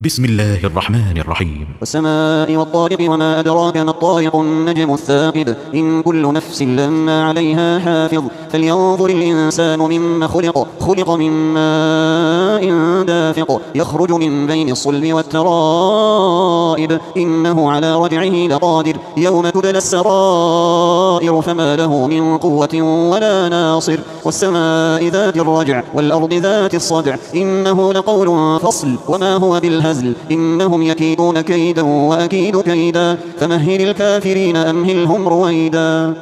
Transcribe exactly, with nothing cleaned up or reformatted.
بسم الله الرحمن الرحيم. والسماء والطارق وما أدراك ما الطارق النجم الثاقب إن كل نفس لما عليها حافظ فلينظر الإنسان مما خلق خلق من ماء دافق يخرج من بين الصلب والترائب إنه على رجعه لقادر يوم تبلى السرائر فما له من قوة ولا ناصر والسماء ذات الرجع والأرض ذات الصدع إنه لقول فصل وما هو بالهزل إنهم يكيدون كيدا وأكيد كيدا فمهل الكافرين أمهلهم رويدا.